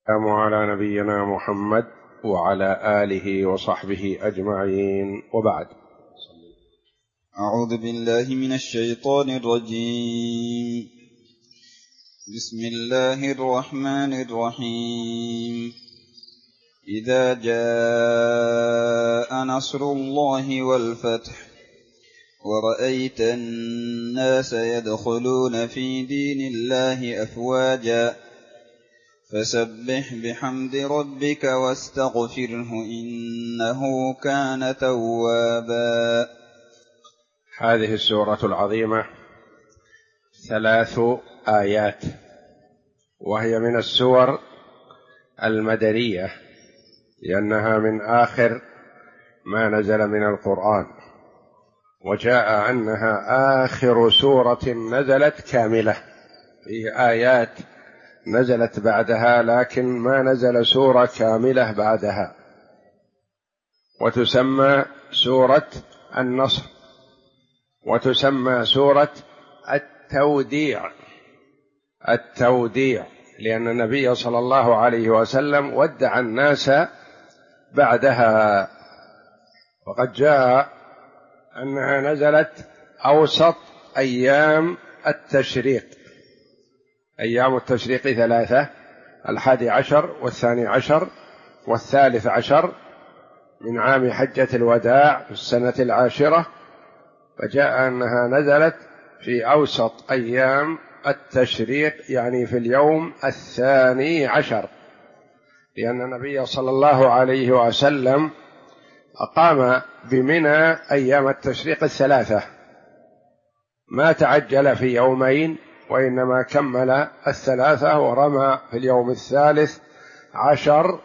السلام على نبينا محمد وعلى آله وصحبه أجمعين، وبعد. أعوذ بالله من الشيطان الرجيم. بسم الله الرحمن الرحيم. إذا جاء نصر الله والفتح ورأيت الناس يدخلون في دين الله أفواجا فسبح بحمد ربك واستغفره إنه كان توابا. هذه السورة العظيمة 3 آيات، وهي من السور المدنية لأنها من آخر ما نزل من القرآن، وجاء أنها آخر سورة نزلت كاملة. فيه آيات نزلت بعدها لكن ما نزل سورة كاملة بعدها، وتسمى سورة النصر، وتسمى سورة التوديع لأن النبي صلى الله عليه وسلم ودع الناس بعدها. وقد جاء أنها نزلت أوسط أيام التشريق. أيام التشريق 3: 11 و12 و13 من عام حجة الوداع في السنة 10. فجاء أنها نزلت في أوسط أيام التشريق، يعني في اليوم 12، لأن النبي صلى الله عليه وسلم أقام بمنى أيام التشريق 3، ما تعجل في يومين، وإنما كمل 3 ورمى في اليوم 13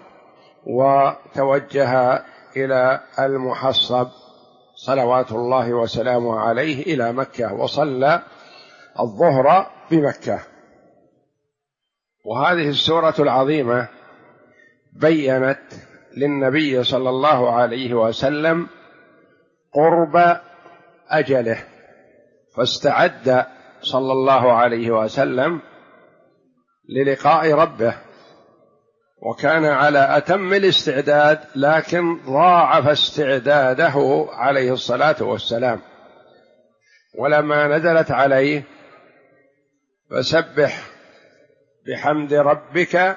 وتوجه إلى المحصب صلوات الله وسلامه عليه إلى مكة، وصلى الظهر بمكة. وهذه السورة العظيمة بيّنت للنبي صلى الله عليه وسلم قرب أجله، فاستعد صلى الله عليه وسلم للقاء ربه، وكان على أتم الاستعداد، لكن ضاعف استعداده عليه الصلاة والسلام. ولما نزلت عليه فسبح بحمد ربك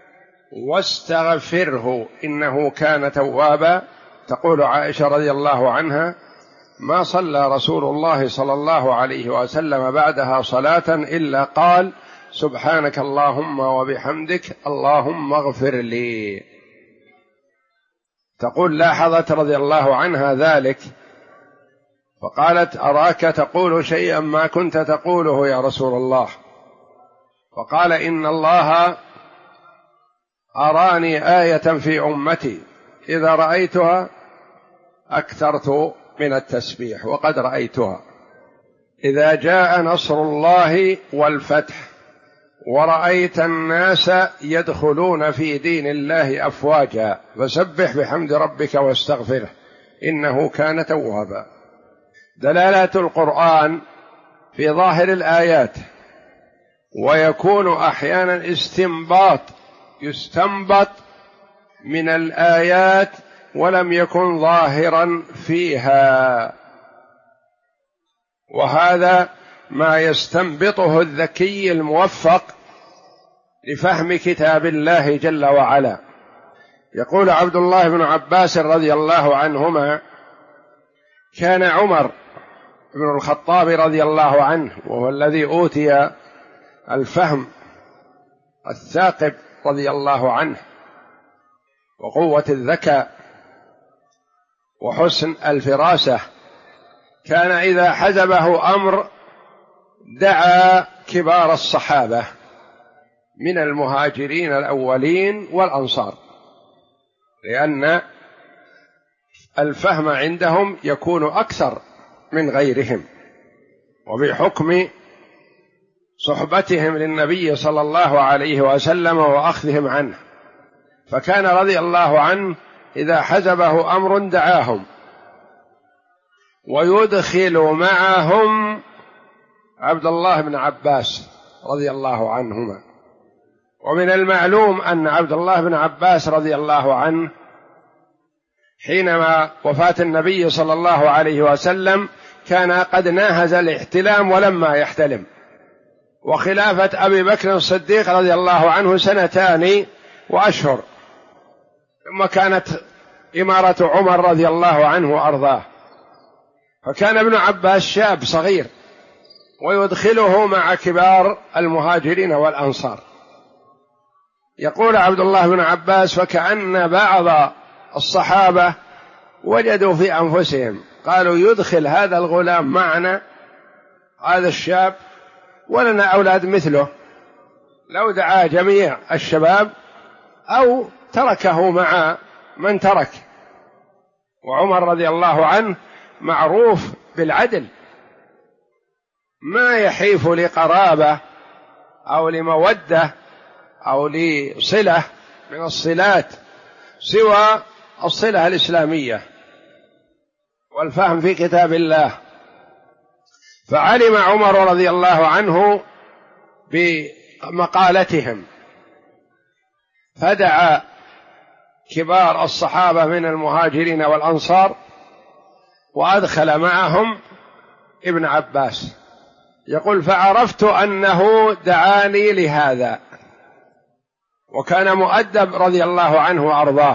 واستغفره إنه كان توابا، تقول عائشة رضي الله عنها: ما صلى رسول الله صلى الله عليه وسلم بعدها صلاة إلا قال: سبحانك اللهم وبحمدك اللهم اغفر لي. تقول لاحظت رضي الله عنها ذلك، فقالت: أراك تقول شيئا ما كنت تقوله يا رسول الله. فقال: إن الله أراني آية في أمتي إذا رأيتها أكثرت من التسبيح، وقد رأيتها. إذا جاء نصر الله والفتح ورأيت الناس يدخلون في دين الله أفواجا فسبح بحمد ربك واستغفره إنه كان توابا. دلالات القرآن في ظاهر الآيات، ويكون أحيانا يستنبط من الآيات ولم يكن ظاهرا فيها، وهذا ما يستنبطه الذكي الموفق لفهم كتاب الله جل وعلا. يقول عبد الله بن عباس رضي الله عنهما: كان عمر بن الخطاب رضي الله عنه، وهو الذي أوتي الفهم الثاقب رضي الله عنه وقوة الذكاء وحسن الفراسة، كان إذا حزبه أمر دعا كبار الصحابة من المهاجرين الأولين والأنصار، لأن الفهم عندهم يكون أكثر من غيرهم، وبحكم صحبتهم للنبي صلى الله عليه وسلم وأخذهم عنه. فكان رضي الله عنه إذا حزبه أمر دعاهم، ويدخل معهم عبد الله بن عباس رضي الله عنهما، ومن المعلوم أن عبد الله بن عباس رضي الله عنه حينما وفاة النبي صلى الله عليه وسلم كان قد ناهز الاحتلام ولما يحتلم، وخلافة أبي بكر الصديق رضي الله عنه 2 وأشهر، ثم كانت إمارة عمر رضي الله عنه وأرضاه، فكان ابن عباس شاب صغير ويدخله مع كبار المهاجرين والأنصار. يقول عبد الله بن عباس: فكأن بعض الصحابة وجدوا في أنفسهم قالوا يدخل هذا الغلام معنا، هذا الشاب، ولنا أولاد مثله، لو دعا جميع الشباب أو تركه مع من ترك. وعمر رضي الله عنه معروف بالعدل، ما يحيف لقرابة أو لمودة أو لصلة من الصلات سوى الصلة الإسلامية والفهم في كتاب الله. فعلم عمر رضي الله عنه بمقالتهم، فدعا كبار الصحابة من المهاجرين والأنصار وأدخل معهم ابن عباس. يقول: فعرفت أنه دعاني لهذا، وكان مؤدب رضي الله عنه وأرضاه،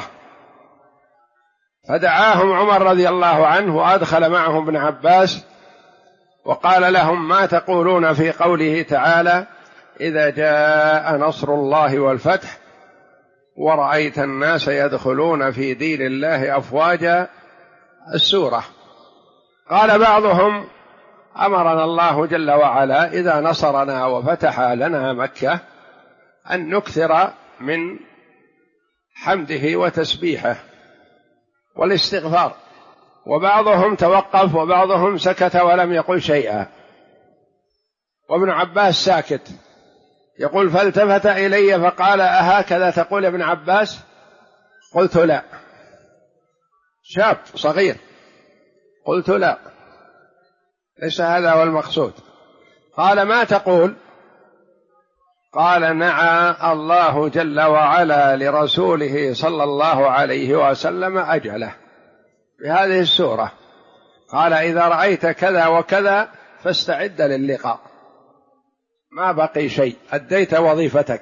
فدعاهم عمر رضي الله عنه وأدخل معهم ابن عباس وقال لهم: ما تقولون في قوله تعالى: إذا جاء نصر الله والفتح ورأيت الناس يدخلون في دين الله أفواجا، السورة. قال بعضهم: أمرنا الله جل وعلا إذا نصرنا وفتح لنا مكة أن نكثر من حمده وتسبيحه والاستغفار. وبعضهم توقف وبعضهم سكت ولم يقل شيئا، وابن عباس ساكت. يقول: فالتفت إلي فقال: أهكذا تقول يا ابن عباس؟ قلت: لا. شاب صغير. قلت: لا، ليس هذا هو المقصود. قال: ما تقول؟ قال: نعى الله جل وعلا لرسوله صلى الله عليه وسلم أجله بهذه السورة. قال: إذا رأيت كذا وكذا فاستعد للقاء، ما بقي شيء، أديت وظيفتك،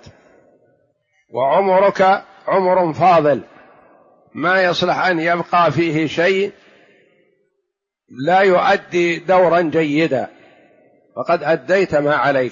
وعمرك عمر فاضل ما يصلح أن يبقى فيه شيء لا يؤدي دورا جيدا، فقد أديت ما عليك.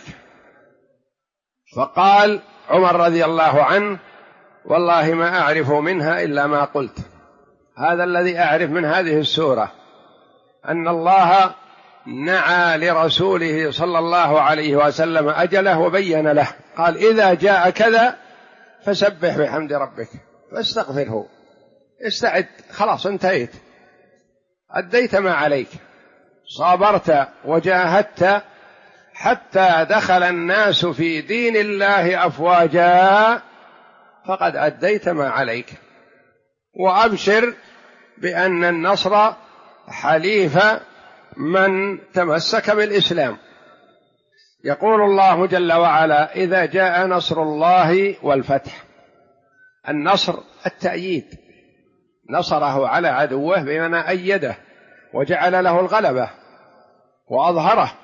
فقال عمر رضي الله عنه: والله ما أعرف منها إلا ما قلت. هذا الذي أعرف من هذه السورة، أن الله نعى لرسوله صلى الله عليه وسلم أجله وبين له، قال: إذا جاء كذا فسبح بحمد ربك فاستغفره، استعد، خلاص انتهيت، أديت ما عليك، صابرت وجاهدت حتى دخل الناس في دين الله أفواجا، فقد أديت ما عليك، وأبشر بأن النصر حليف من تمسك بالإسلام. يقول الله جل وعلا: إذا جاء نصر الله والفتح. النصر التأييد، نصره على عدوه بمعنى أيده وجعل له الغلبة وأظهره.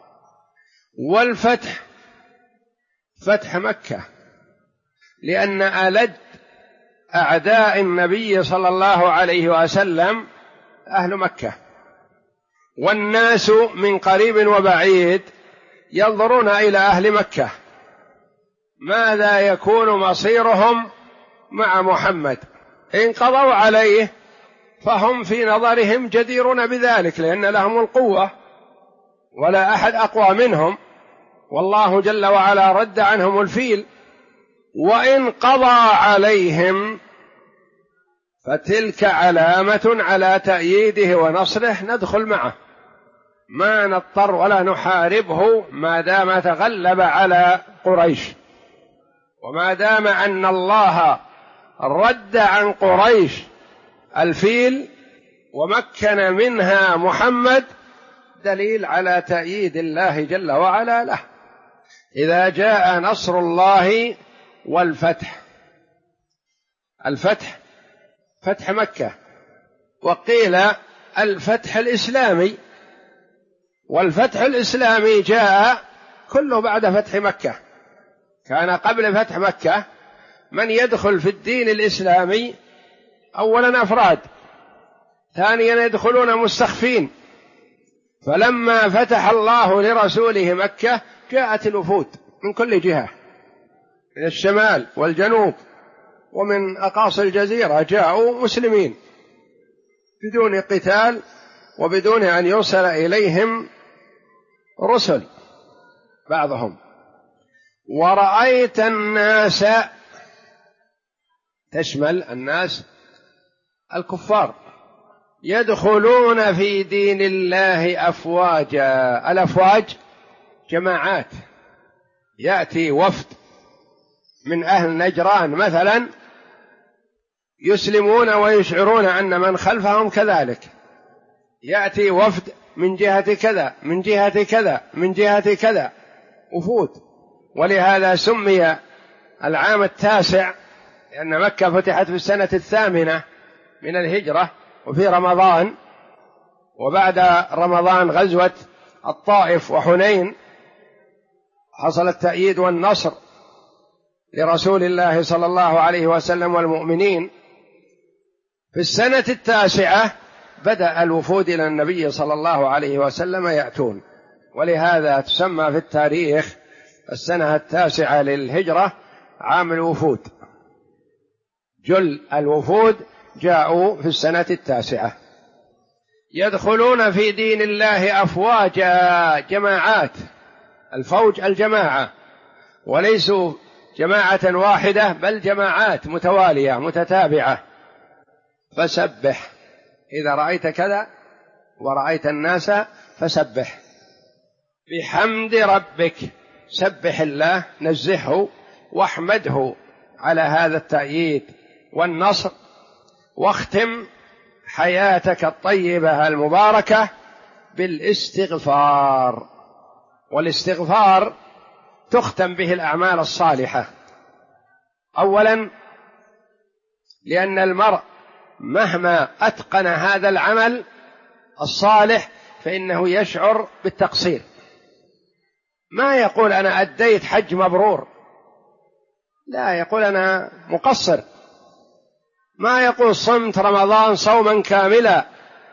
والفتح فتح مكة، لأن ألد أعداء النبي صلى الله عليه وسلم أهل مكة، والناس من قريب وبعيد ينظرون إلى أهل مكة ماذا يكون مصيرهم مع محمد. إن قضوا عليه فهم في نظرهم جديرون بذلك، لأن لهم القوة ولا أحد أقوى منهم، والله جل وعلا رد عنهم الفيل. وإن قضى عليهم فتلك علامة على تأييده ونصره، ندخل معه، ما نضطر ولا نحاربه ما دام تغلب على قريش، وما دام أن الله رد عن قريش الفيل ومكن منها محمد، دليل على تأييد الله جل وعلا له. إذا جاء نصر الله والفتح. الفتح فتح مكة، وقيل الفتح الإسلامي، والفتح الإسلامي جاء كله بعد فتح مكة. كان قبل فتح مكة من يدخل في الدين الإسلامي أولا أفراد، ثانيا يدخلون مستخفين، فلما فتح الله لرسوله مكة جاءت الوفود من كل جهة، من الشمال والجنوب ومن أقاصي الجزيرة جاءوا مسلمين بدون قتال وبدون أن يرسل إليهم رسل بعضهم. ورأيت الناس تشمل الناس الكفار يدخلون في دين الله أفواجا. الأفواج جماعات، يأتي وفد من أهل نجران مثلا يسلمون ويشعرون أن من خلفهم كذلك، يأتي وفد من جهة كذا من جهة كذا من جهة كذا، وفود. ولهذا سمي العام 9 لأن مكة فتحت في السنة 8 من الهجرة وفي رمضان، وبعد رمضان غزوة الطائف وحنين حصل التأييد والنصر لرسول الله صلى الله عليه وسلم والمؤمنين. في السنة 9 بدأ الوفود إلى النبي صلى الله عليه وسلم يأتون، ولهذا تسمى في التاريخ السنة 9 للهجرة عام الوفود. جل الوفود جاءوا في السنة 9 يدخلون في دين الله أفواجا، جماعات. الفوج الجماعة، وليسوا جماعة واحدة بل جماعات متوالية متتابعة. فسبح إذا رأيت كذا ورأيت الناس فسبح بحمد ربك، سبح الله، نزهه واحمده على هذا التأييد والنصر، واختم حياتك الطيبة المباركة بالاستغفار. والاستغفار تختم به الأعمال الصالحة. أولا لأن المرء مهما أتقن هذا العمل الصالح فإنه يشعر بالتقصير، ما يقول أنا أديت حج مبرور، لا، يقول أنا مقصر. ما يقول صمت رمضان صوما كاملا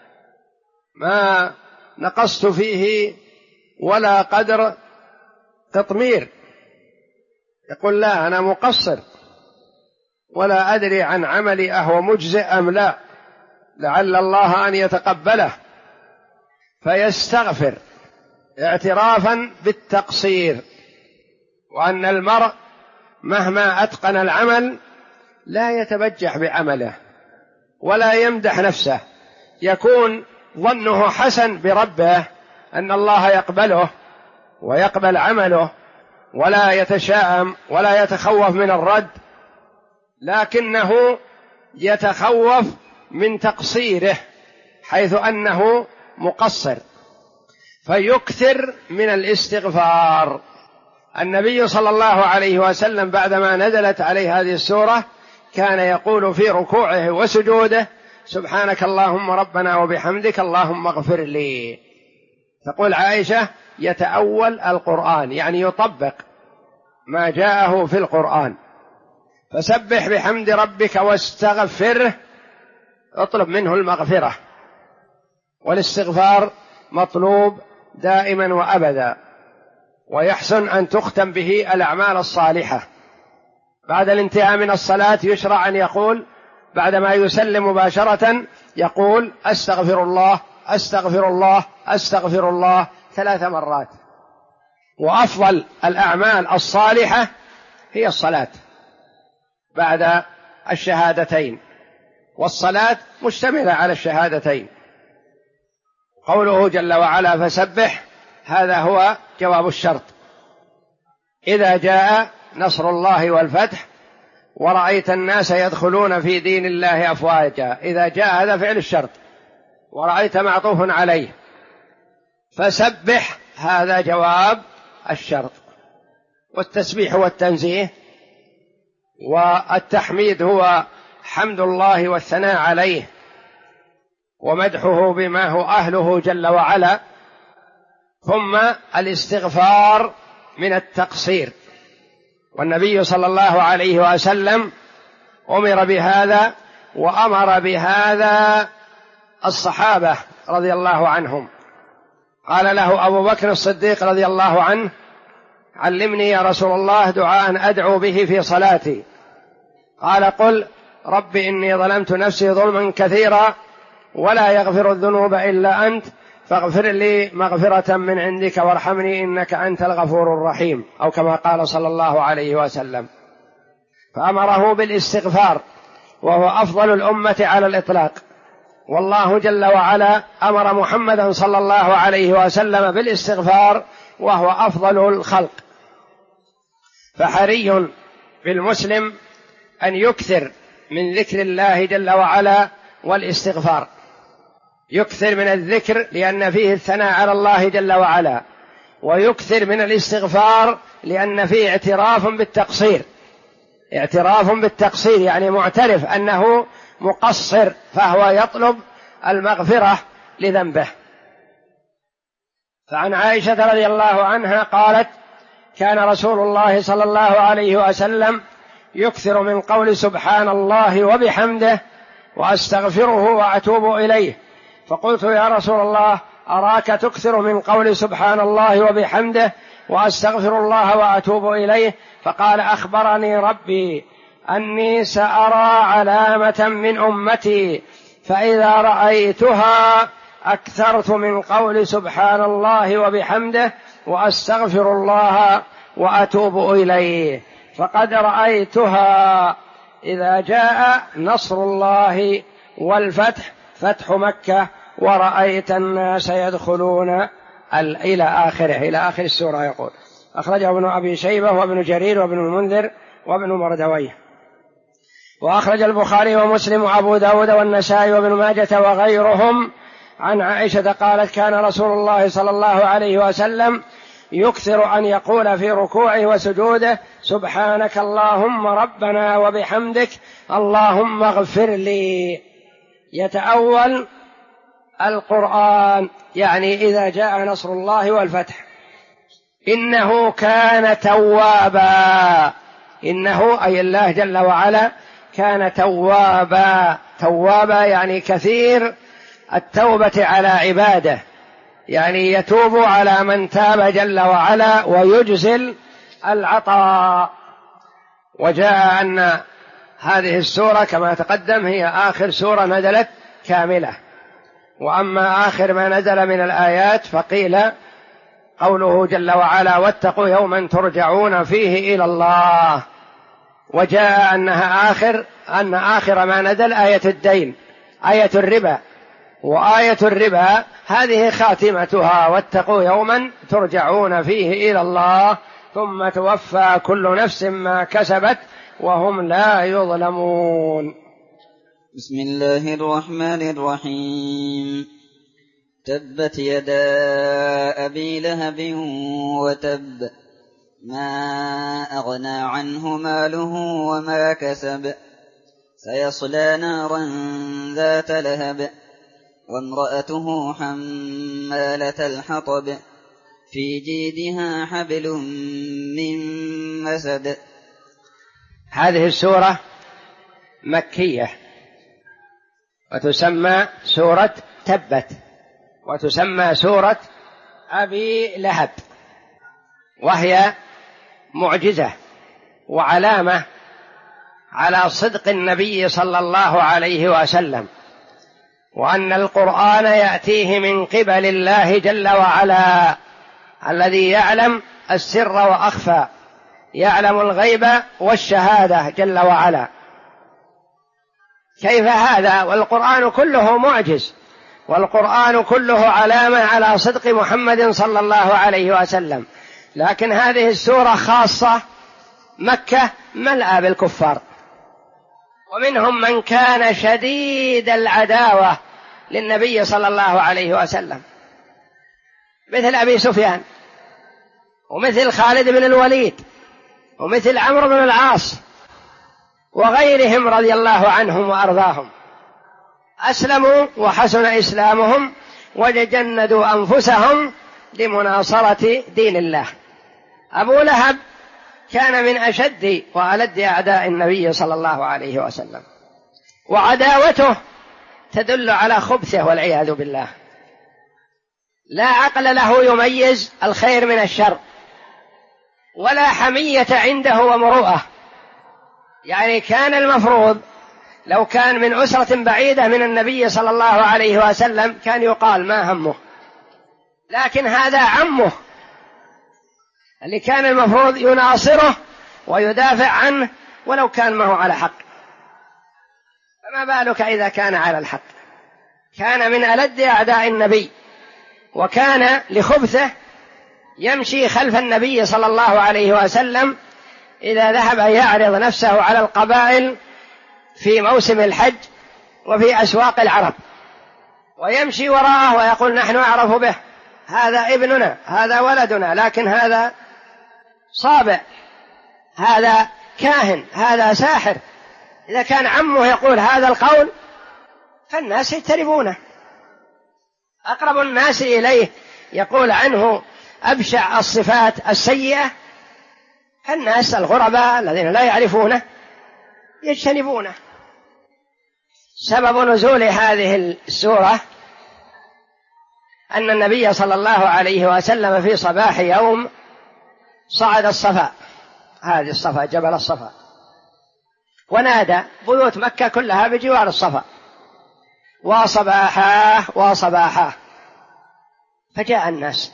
ما نقصت فيه ولا قدر قطمير، يقول لا، أنا مقصر ولا أدري عن عملي أهو مجزئ أم لا، لعل الله أن يتقبله، فيستغفر اعترافا بالتقصير، وأن المرء مهما أتقن العمل لا يتبجح بعمله ولا يمدح نفسه، يكون ظنه حسن بربه أن الله يقبله ويقبل عمله، ولا يتشاءم ولا يتخوف من الرد، لكنه يتخوف من تقصيره حيث أنه مقصر، فيكثر من الاستغفار. النبي صلى الله عليه وسلم بعدما نزلت عليه هذه السورة كان يقول في ركوعه وسجوده: سبحانك اللهم ربنا وبحمدك اللهم اغفر لي. تقول عائشة: يتأول القرآن، يعني يطبق ما جاءه في القرآن. فسبح بحمد ربك واستغفره، اطلب منه المغفرة، والاستغفار مطلوب دائما وأبدا، ويحسن أن تختم به الأعمال الصالحة. بعد الانتهاء من الصلاة يشرع أن يقول بعدما يسلم مباشرة يقول: أستغفر الله أستغفر الله أستغفر الله 3 مرات. وأفضل الأعمال الصالحة هي الصلاة بعد الشهادتين، والصلاة مشتملة على الشهادتين. قوله جل وعلا فسبح، هذا هو جواب الشرط. إذا جاء نصر الله والفتح ورأيت الناس يدخلون في دين الله أفواجا، إذا جاء هذا فعل الشرط، ورأيت معطوف عليه، فسبح هذا جواب الشرط. والتسبيح والتنزيه والتحميد هو حمد الله والثناء عليه ومدحه بما هو أهله جل وعلا، ثم الاستغفار من التقصير، والنبي صلى الله عليه وسلم أمر بهذا وأمر بهذا الصحابة رضي الله عنهم. قال له أبو بكر الصديق رضي الله عنه: علمني يا رسول الله دعاء أدعو به في صلاتي. قال: قل رب إني ظلمت نفسي ظلما كثيرا ولا يغفر الذنوب إلا أنت فاغفر لي مغفرة من عندك وارحمني إنك أنت الغفور الرحيم، أو كما قال صلى الله عليه وسلم. فأمره بالاستغفار وهو أفضل الأمة على الإطلاق، والله جل وعلا أمر محمدا صلى الله عليه وسلم بالاستغفار وهو أفضل الخلق. فحري بالمسلم أن يكثر من ذكر الله جل وعلا والاستغفار، يكثر من الذكر لأن فيه الثناء على الله جل وعلا، ويكثر من الاستغفار لأن فيه اعتراف بالتقصير، اعتراف بالتقصير يعني معترف أنه مقصر، فهو يطلب المغفرة لذنبه. فعن عائشة رضي الله عنها قالت: كان رسول الله صلى الله عليه وسلم يكثر من قول سبحان الله وبحمده وأستغفره وأتوب إليه، فقلت يا رسول الله أراك تكثر من قول سبحان الله وبحمده وأستغفر الله وأتوب إليه، فقال: أخبرني ربي أني سأرى علامة من أمتي فإذا رأيتها أكثرت من قول سبحان الله وبحمده وأستغفر الله وأتوب إليه، فقد رأيتها إذا جاء نصر الله والفتح، فتح مكة، ورأيت الناس يدخلون إلى آخره، إلى آخر السورة. يقول: أخرجه ابن أبي شيبة وابن جرير وابن المنذر وابن مردويه. وأخرج البخاري ومسلم وأبو داود والنسائي وابن ماجة وغيرهم عن عائشة قالت: كان رسول الله صلى الله عليه وسلم يكثر أن يقول في ركوعه وسجوده: سبحانك اللهم ربنا وبحمدك اللهم اغفر لي. يتأول القرآن، يعني إذا جاء نصر الله والفتح: إنه كان توابا، إنه أي الله جل وعلا كان توابا، توابا يعني كثير التوبة على عباده، يعني يتوب على من تاب جل وعلا ويجزل العطاء. وجاء أن هذه السورة كما تقدم هي آخر سورة نزلت كاملة، وأما آخر ما نزل من الآيات فقيل قوله جل وعلا: واتقوا يوما ترجعون فيه إلى الله. وجاء أن آخر ما نزل آية الدين، آية الربا، وآية الربا هذه خاتمتها: واتقوا يوما ترجعون فيه إلى الله ثم توفى كل نفس ما كسبت وهم لا يظلمون. بسم الله الرحمن الرحيم. تبت يدا أبي لهب وتب، ما أغنى عنه ماله وما كسب، سيصلى نارا ذات لهب، وامرأته حمالة الحطب، في جيدها حبل من مسد. هذه السورة مكية وتسمى سورة تبت، وتسمى سورة أبي لهب، وهي معجزة وعلامة على صدق النبي صلى الله عليه وسلم، وأن القرآن يأتيه من قبل الله جل وعلا الذي يعلم السر وأخفى، يعلم الغيب والشهادة جل وعلا. كيف هذا والقرآن كله معجز، والقرآن كله علامة على صدق محمد صلى الله عليه وسلم، لكن هذه السورة خاصة مكة ملأى بالكفار، ومنهم من كان شديد العداوة للنبي صلى الله عليه وسلم، مثل أبي سفيان ومثل خالد بن الوليد ومثل عمرو بن العاص وغيرهم رضي الله عنهم وأرضاهم، أسلموا وحسن إسلامهم وجندوا أنفسهم لمناصرة دين الله. أبو لهب كان من أشد وألد أعداء النبي صلى الله عليه وسلم، وعداوته تدل على خبثه والعياذ بالله، لا عقل له يميز الخير من الشر، ولا حمية عنده ومروءة. يعني كان المفروض لو كان من أسرة بعيدة من النبي صلى الله عليه وسلم كان يقال ما همه، لكن هذا عمه اللي كان المفروض يناصره ويدافع عنه ولو كان ما هو على حق، فما بالك إذا كان على الحق. كان من ألد أعداء النبي، وكان لخبثه يمشي خلف النبي صلى الله عليه وسلم إذا ذهب يعرض نفسه على القبائل في موسم الحج وفي أسواق العرب، ويمشي وراءه ويقول نحن أعرف به، هذا ابننا، هذا ولدنا، لكن هذا صابع، هذا كاهن، هذا ساحر. إذا كان عمه يقول هذا القول فالناس يجتنبونه، أقرب الناس إليه يقول عنه أبشع الصفات السيئة، الناس الغرباء الذين لا يعرفونه يجتنبونه. سبب نزول هذه السورة أن النبي صلى الله عليه وسلم في صباح يوم صعد الصفا، هذه الصفا جبل الصفا، ونادى بيوت مكة كلها بجوار الصفا وصباحاه وصباحاه، فجاء الناس.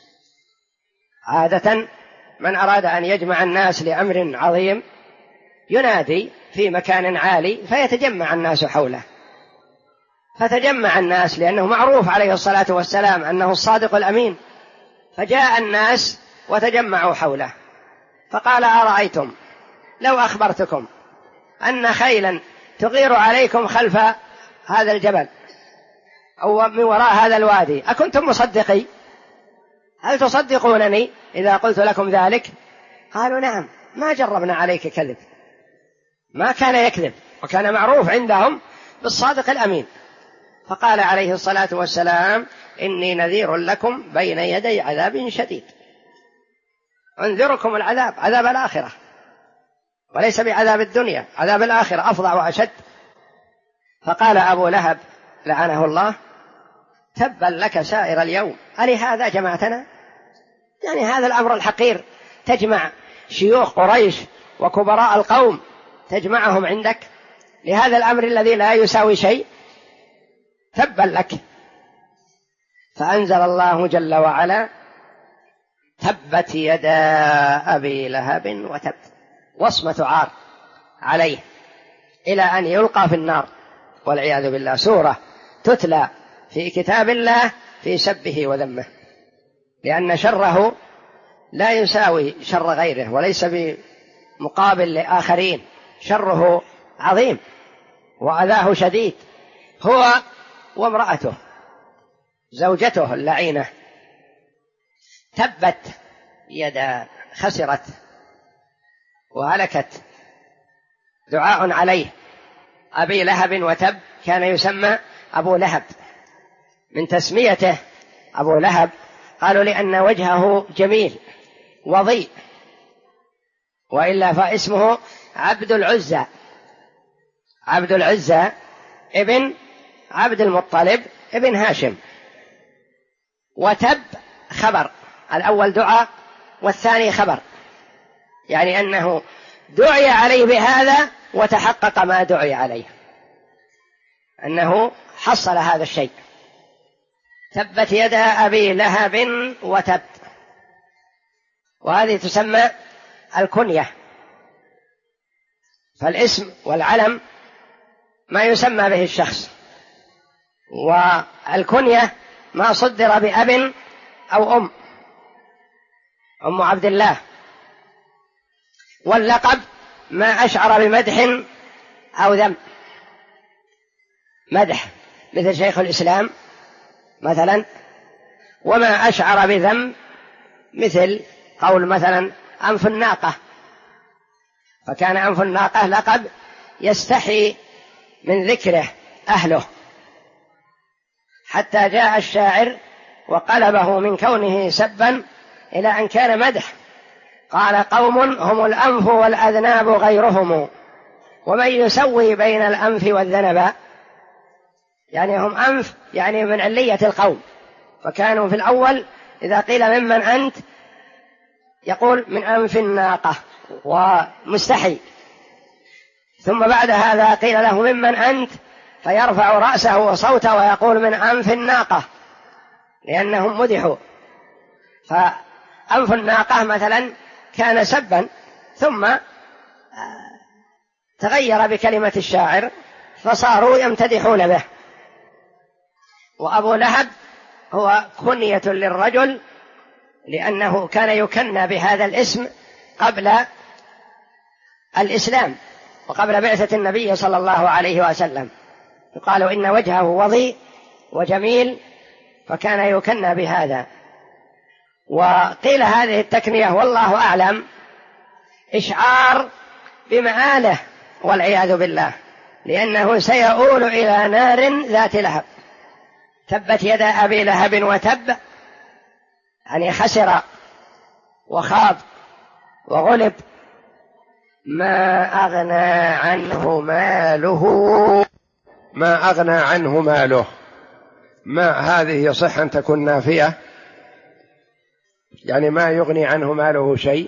عادة من أراد أن يجمع الناس لأمر عظيم ينادي في مكان عالي فيتجمع الناس حوله، فتجمع الناس لأنه معروف عليه الصلاة والسلام أنه الصادق الأمين، فجاء الناس وتجمعوا حوله، فقال أرأيتم لو أخبرتكم أن خيلا تغير عليكم خلف هذا الجبل أو من وراء هذا الوادي أكنتم مصدقي؟ هل تصدقونني إذا قلت لكم ذلك؟ قالوا نعم، ما جربنا عليك كذب. ما كان يكذب، وكان معروف عندهم بالصادق الأمين. فقال عليه الصلاة والسلام إني نذير لكم بين يدي عذاب شديد، انذركم العذاب، عذاب الآخرة، وليس بعذاب الدنيا، عذاب الآخرة أفظع وأشد. فقال أبو لهب لعنه الله تبا لك سائر اليوم، ألهذا جمعتنا؟ يعني هذا الأمر الحقير تجمع شيوخ قريش وكبراء القوم تجمعهم عندك لهذا الأمر الذي لا يساوي شيء؟ تبا لك. فأنزل الله جل وعلا تبت يدا أبي لهب وتب، وصمة عار عليه إلى أن يلقى في النار والعياذ بالله. سورة تتلى في كتاب الله في سبه وذمه، لأن شره لا يساوي شر غيره وليس بمقابل لآخرين، شره عظيم وأذاه شديد، هو وامرأته زوجته اللعينة. تبت يدا، خسرت وهلكت. دعاء عليه أبي لهب وتب، كان يسمى أبو لهب من تسميته أبو لهب، قالوا لأن وجهه جميل وضيء، وإلا فاسمه عبد العزى، عبد العزى ابن عبد المطلب ابن هاشم. وتب خبر، الأول دعاء والثاني خبر، يعني أنه دعي عليه بهذا وتحقق ما دعي عليه، أنه حصل هذا الشيء. تبت يدا أبي لهب وتب، وهذه تسمى الكنية، فالاسم والعلم ما يسمى به الشخص، والكنية ما صدر بأب أو أم عبد الله، واللقب ما أشعر بمدح أو ذم، مدح مثل شيخ الإسلام مثلا، وما أشعر بذم مثل قول مثلا أنف الناقة، فكان أنف الناقة لقب يستحي من ذكره أهله، حتى جاء الشاعر وقلبه من كونه سبا إلى أن كان مدح. قال: قوم هم الأنف والأذناب غيرهم، ومن يسوي بين الأنف والذنب. يعني هم أنف، يعني من علية القوم، فكانوا في الأول إذا قيل ممن أنت يقول من أنف الناقة ومستحي، ثم بعد هذا قيل له ممن أنت فيرفع رأسه وصوته ويقول من أنف الناقة، لأنهم مدحوا. فأنف الناقة مثلا كان سبا، ثم تغير بكلمة الشاعر فصاروا يمتدحون به. وأبو لهب هو كنية للرجل، لأنه كان يكنى بهذا الاسم قبل الإسلام وقبل بعثة النبي صلى الله عليه وسلم، يقال إن وجهه وضيء وجميل، فكان يكنى بهذا. وقيل هذه التكنية والله أعلم إشعار بمآله والعياذ بالله، لأنه سيؤول إلى نار ذات لهب. تبت يدا أبي لهب وتب، يعني خسر وخاب وغلب. ما أغنى عنه ماله، ما أغنى عنه ماله. ما هذه يصح أن تكون نافية، يعني ما يغني عنه ماله شيء،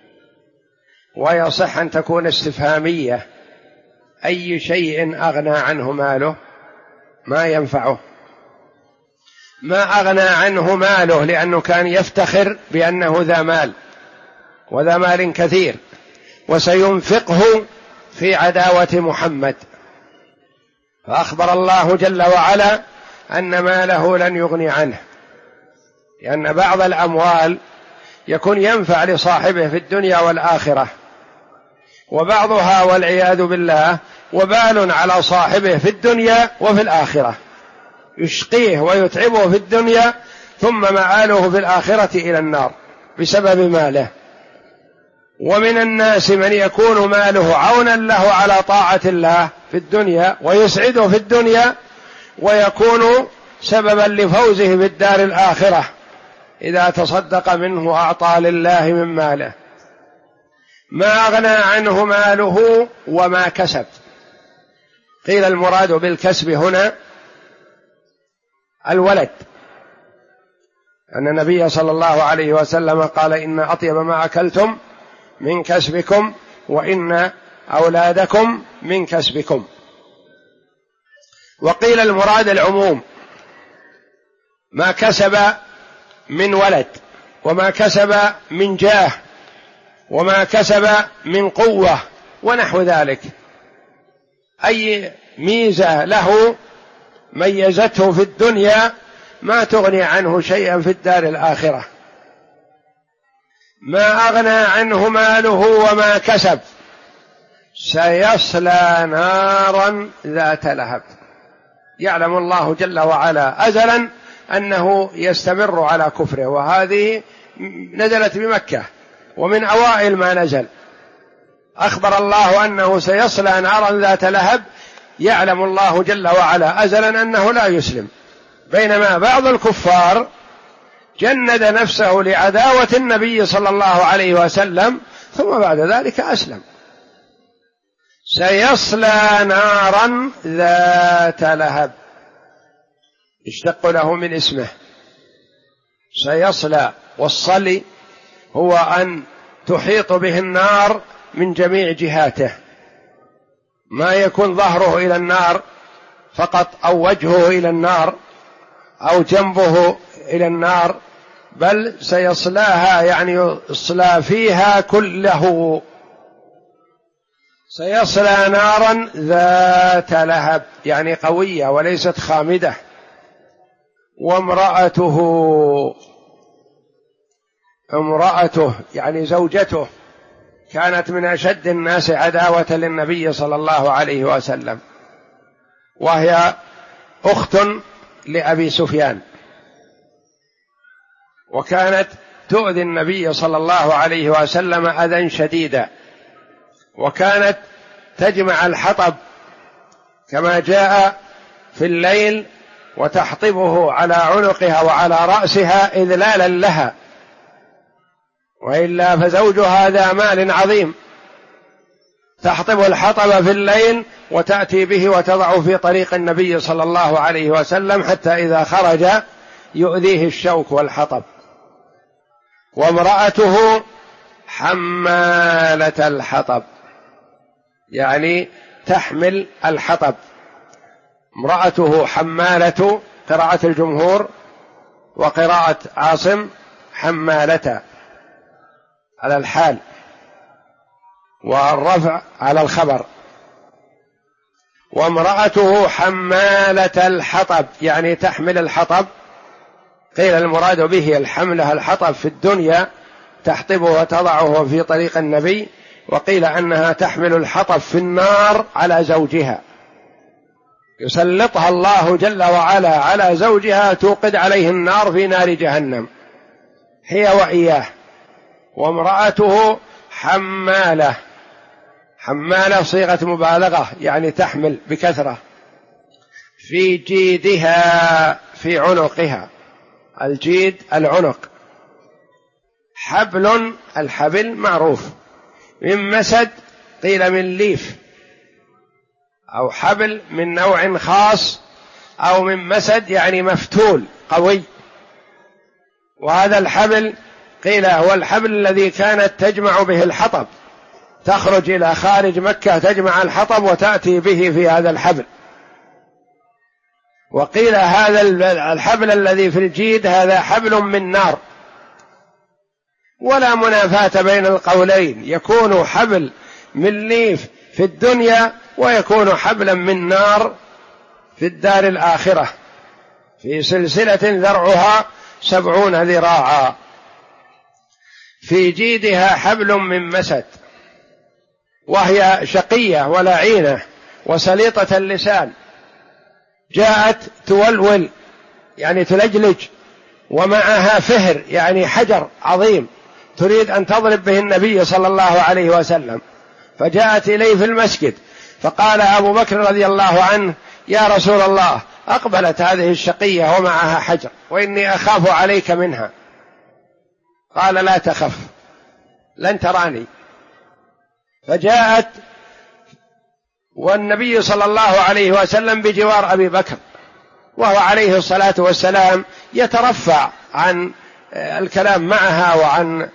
ويصح أن تكون استفهامية: أي شيء أغنى عنه ماله؟ ما ينفعه. ما أغنى عنه ماله لأنه كان يفتخر بأنه ذا مال وذا مال كثير، وسينفقه في عداوة محمد، فأخبر الله جل وعلا أن ماله لن يغني عنه، لأن بعض الأموال يكون ينفع لصاحبه في الدنيا والآخرة، وبعضها والعياذ بالله وبال على صاحبه في الدنيا وفي الآخرة، يشقيه ويتعبه في الدنيا، ثم مآله في الآخرة إلى النار بسبب ماله. ومن الناس من يكون ماله عونا له على طاعة الله في الدنيا ويسعده في الدنيا، ويكون سببا لفوزه في الدار الآخرة إذا تصدق منه أعطى لله من ماله. ما أغنى عنه ماله وما كسب. قيل المراد بالكسب هنا الولد، أن النبي صلى الله عليه وسلم قال: إن أطيب ما أكلتم من كسبكم، وإن أولادكم من كسبكم. وقيل المراد العموم، ما كسب من ولد، وما كسب من جاه، وما كسب من قوة، ونحو ذلك. أي ميزة له ميزته في الدنيا ما تغني عنه شيئا في الدار الآخرة. ما أغنى عنه ماله وما كسب، سيصلى نارا ذات لهب. يعلم الله جل وعلا أزلا أنه يستمر على كفره، وهذه نزلت بمكة ومن أوائل ما نزل. أخبر الله أنه سيصلى نارا ذات لهب، يعلم الله جل وعلا أزلا أنه لا يسلم، بينما بعض الكفار جند نفسه لعداوة النبي صلى الله عليه وسلم، ثم بعد ذلك أسلم. سيصلى نارا ذات لهب، اشتق له من اسمه سيصلى، والصلي هو أن تحيط به النار من جميع جهاته، ما يكون ظهره إلى النار فقط، أو وجهه إلى النار، أو جنبه إلى النار، بل سيصلاها، يعني يصلى فيها كله. سيصلى نارا ذات لهب، يعني قوية وليست خامدة. امرأته يعني زوجته كانت من أشد الناس عداوة للنبي صلى الله عليه وسلم، وهي أخت لأبي سفيان، وكانت تؤذي النبي صلى الله عليه وسلم أذى شديدا، وكانت تجمع الحطب كما جاء في الليل وتحطبه على عنقها وعلى رأسها إذلالا لها، وإلا فزوجها ذا مال عظيم، تحطب الحطب في الليل وتأتي به وتضع في طريق النبي صلى الله عليه وسلم حتى إذا خرج يؤذيه الشوك والحطب. وامرأته حمالة الحطب، يعني تحمل الحطب. امرأته حمالة قراءة الجمهور، وقراءة عاصم حمالة على الحال، والرفع على الخبر. وامرأته حمالة الحطب يعني تحمل الحطب، قيل المراد به الحملة الحطب في الدنيا تحطبه وتضعه في طريق النبي، وقيل أنها تحمل الحطب في النار على زوجها، يسلطها الله جل وعلا على زوجها توقد عليه النار في نار جهنم هي وإياه. وامرأته حمالة، حمالة صيغة مبالغة يعني تحمل بكثرة، في جيدها في عنقها، الجيد العنق. حبل، الحبل معروف، من مسد قيل من ليف، أو حبل من نوع خاص، أو من مسد يعني مفتول قوي. وهذا الحبل قيل هو الحبل الذي كانت تجمع به الحطب، تخرج إلى خارج مكة تجمع الحطب وتأتي به في هذا الحبل. وقيل هذا الحبل الذي في الجيد هذا حبل من نار، ولا منافاة بين القولين، يكون حبل من ليف في الدنيا ويكون حبلا من نار في الدار الآخرة، في سلسلة ذرعها 70 ذراعا. في جيدها حبل من مسد، وهي شقية ولعينة وسليطة اللسان، جاءت تولول يعني تلجلج، ومعها فهر يعني حجر عظيم تريد أن تضرب به النبي صلى الله عليه وسلم، فجاءت إليه في المسجد فقال أبو بكر رضي الله عنه: يا رسول الله، أقبلت هذه الشقية ومعها حجر وإني أخاف عليك منها. قال: لا تخف، لن تراني. فجاءت والنبي صلى الله عليه وسلم بجوار أبي بكر، وهو عليه الصلاة والسلام يترفع عن الكلام معها وعن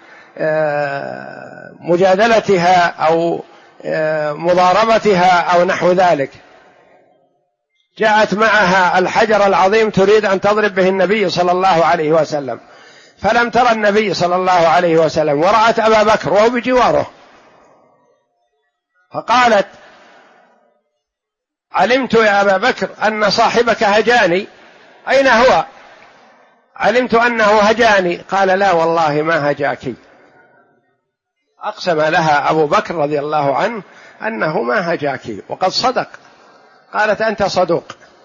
مجادلتها أو مضاربتها أو نحو ذلك. جاءت معها الحجر العظيم تريد أن تضرب به النبي صلى الله عليه وسلم، فلم ترى النبي صلى الله عليه وسلم، ورأت أبا بكر وهو بجواره، فقالت: علمت يا أبا بكر أن صاحبك هجاني، أين هو؟ علمت أنه هجاني. قال: لا والله ما هجاك. أقسم لها أبو بكر رضي الله عنه أنه ما هجاك، وقد صدق. قالت: أنت صدوق،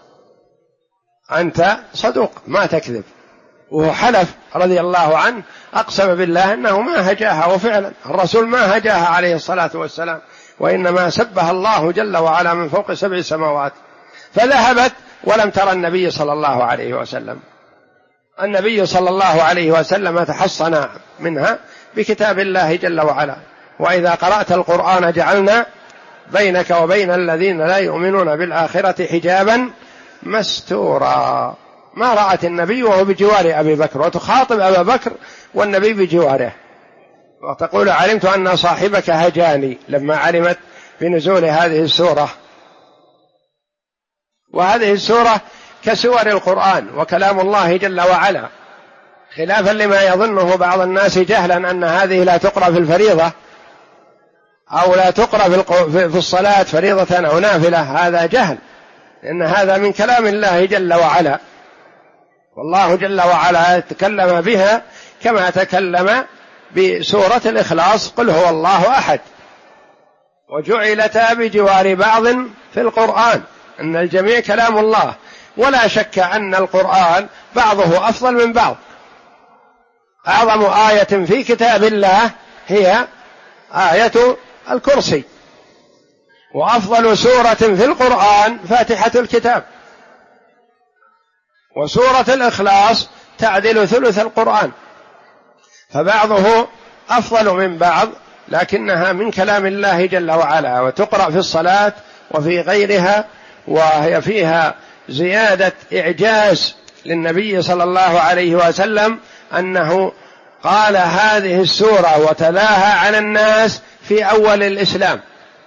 أنت صدوق ما تكذب. وهو حلف رضي الله عنه، أقسم بالله أنه ما هجاها، وفعلا الرسول ما هجاها عليه الصلاة والسلام، وإنما سبها الله جل وعلا من فوق 7 سماوات. فذهبت ولم ترى النبي صلى الله عليه وسلم. النبي صلى الله عليه وسلم تحصن منها بكتاب الله جل وعلا: وإذا قرأت القرآن جعلنا بينك وبين الذين لا يؤمنون بالآخرة حجابا مستورا. ما رأت النبي وهو بجوار أبي بكر، وتخاطب أبا بكر والنبي بجواره، وتقول: علمت أن صاحبك هجاني، لما علمت بنزول هذه السورة. وهذه السورة كسور القرآن وكلام الله جل وعلا، خلافا لما يظنه بعض الناس جهلا أن هذه لا تقرأ في الفريضة أو لا تقرأ في الصلاة فريضة أو نافلة. هذا جهل، إن هذا من كلام الله جل وعلا، والله جل وعلا تكلم بها كما تكلم بسورة الإخلاص: قل هو الله أحد، وجعلتا بجوار بعض في القرآن، أن الجميع كلام الله، ولا شك أن القرآن بعضه أفضل من بعض. أعظم آية في كتاب الله هي آية الكرسي، وأفضل سورة في القرآن فاتحة الكتاب، وسورة الإخلاص تعدل ثلث القرآن، فبعضه أفضل من بعض، لكنها من كلام الله جل وعلا، وتقرأ في الصلاة وفي غيرها، وهي فيها زيادة إعجاز للنبي صلى الله عليه وسلم أنه قال هذه السورة وتلاها على الناس في أول الإسلام،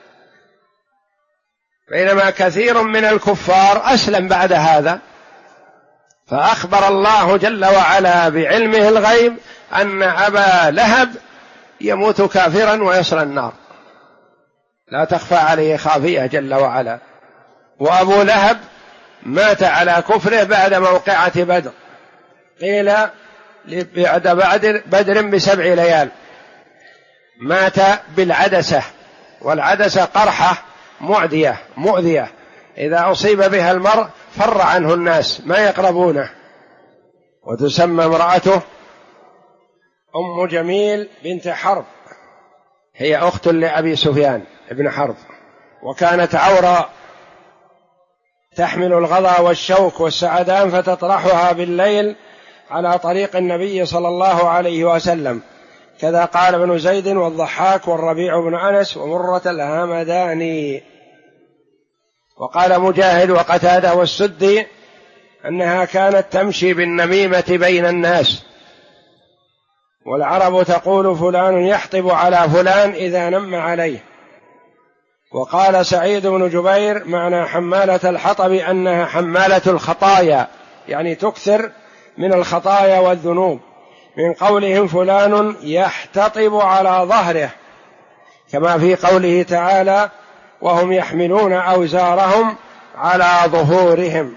بينما كثير من الكفار أسلم بعد هذا. فأخبر الله جل وعلا بعلمه الغيب أن أبا لهب يموت كافرا ويصلى النار، لا تخفى عليه خافية جل وعلا. وأبو لهب مات على كفره بعد موقعة بدر، قيل بعد بدر ب7 ليال، مات بالعدسة، والعدسة قرحة مؤذية إذا أصيب بها المرء فر عنه الناس ما يقربونه. وتسمى امرأته أم جميل بنت حرب، هي أخت لأبي سفيان بن حرب، وكانت عوراء تحمل الغضا والشوك والسعدان فتطرحها بالليل على طريق النبي صلى الله عليه وسلم، كذا قال ابن زيد والضحاك والربيع بن أنس ومرة الهمداني. وقال مجاهد وقتادة والسدي أنها كانت تمشي بالنميمة بين الناس، والعرب تقول فلان يحطب على فلان إذا نم عليه. وقال سعيد بن جبير معنى حمالة الحطب أنها حمالة الخطايا، يعني تكثر من الخطايا والذنوب، من قولهم فلان يحتطب على ظهره، كما في قوله تعالى وهم يحملون أوزارهم على ظهورهم.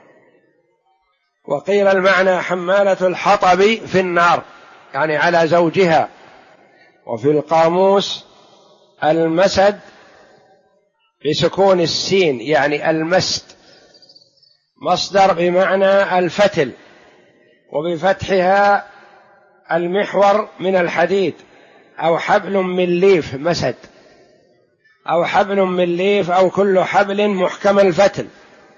وقيل المعنى حمالة الحطب في النار، يعني على زوجها. وفي القاموس المسد بسكون السين، يعني المسد، مصدر بمعنى الفتل، وبفتحها المحور من الحديد، أو حبل من ليف مسد، أو حبل من ليف، أو كل حبل محكم الفتل.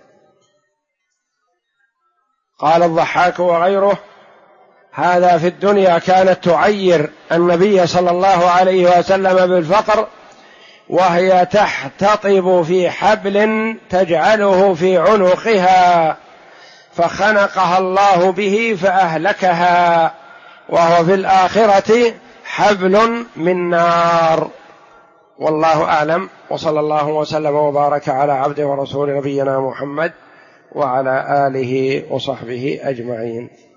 قال الضحاك وغيره هذا في الدنيا كانت تعير النبي صلى الله عليه وسلم بالفقر، وهي تحتطب في حبل تجعله في عنقها، فخنقها الله به فأهلكها، وهو في الآخرة حبل من نار. والله أعلم، وصلى الله وسلم وبارك على عبده ورسول نبينا محمد وعلى آله وصحبه أجمعين.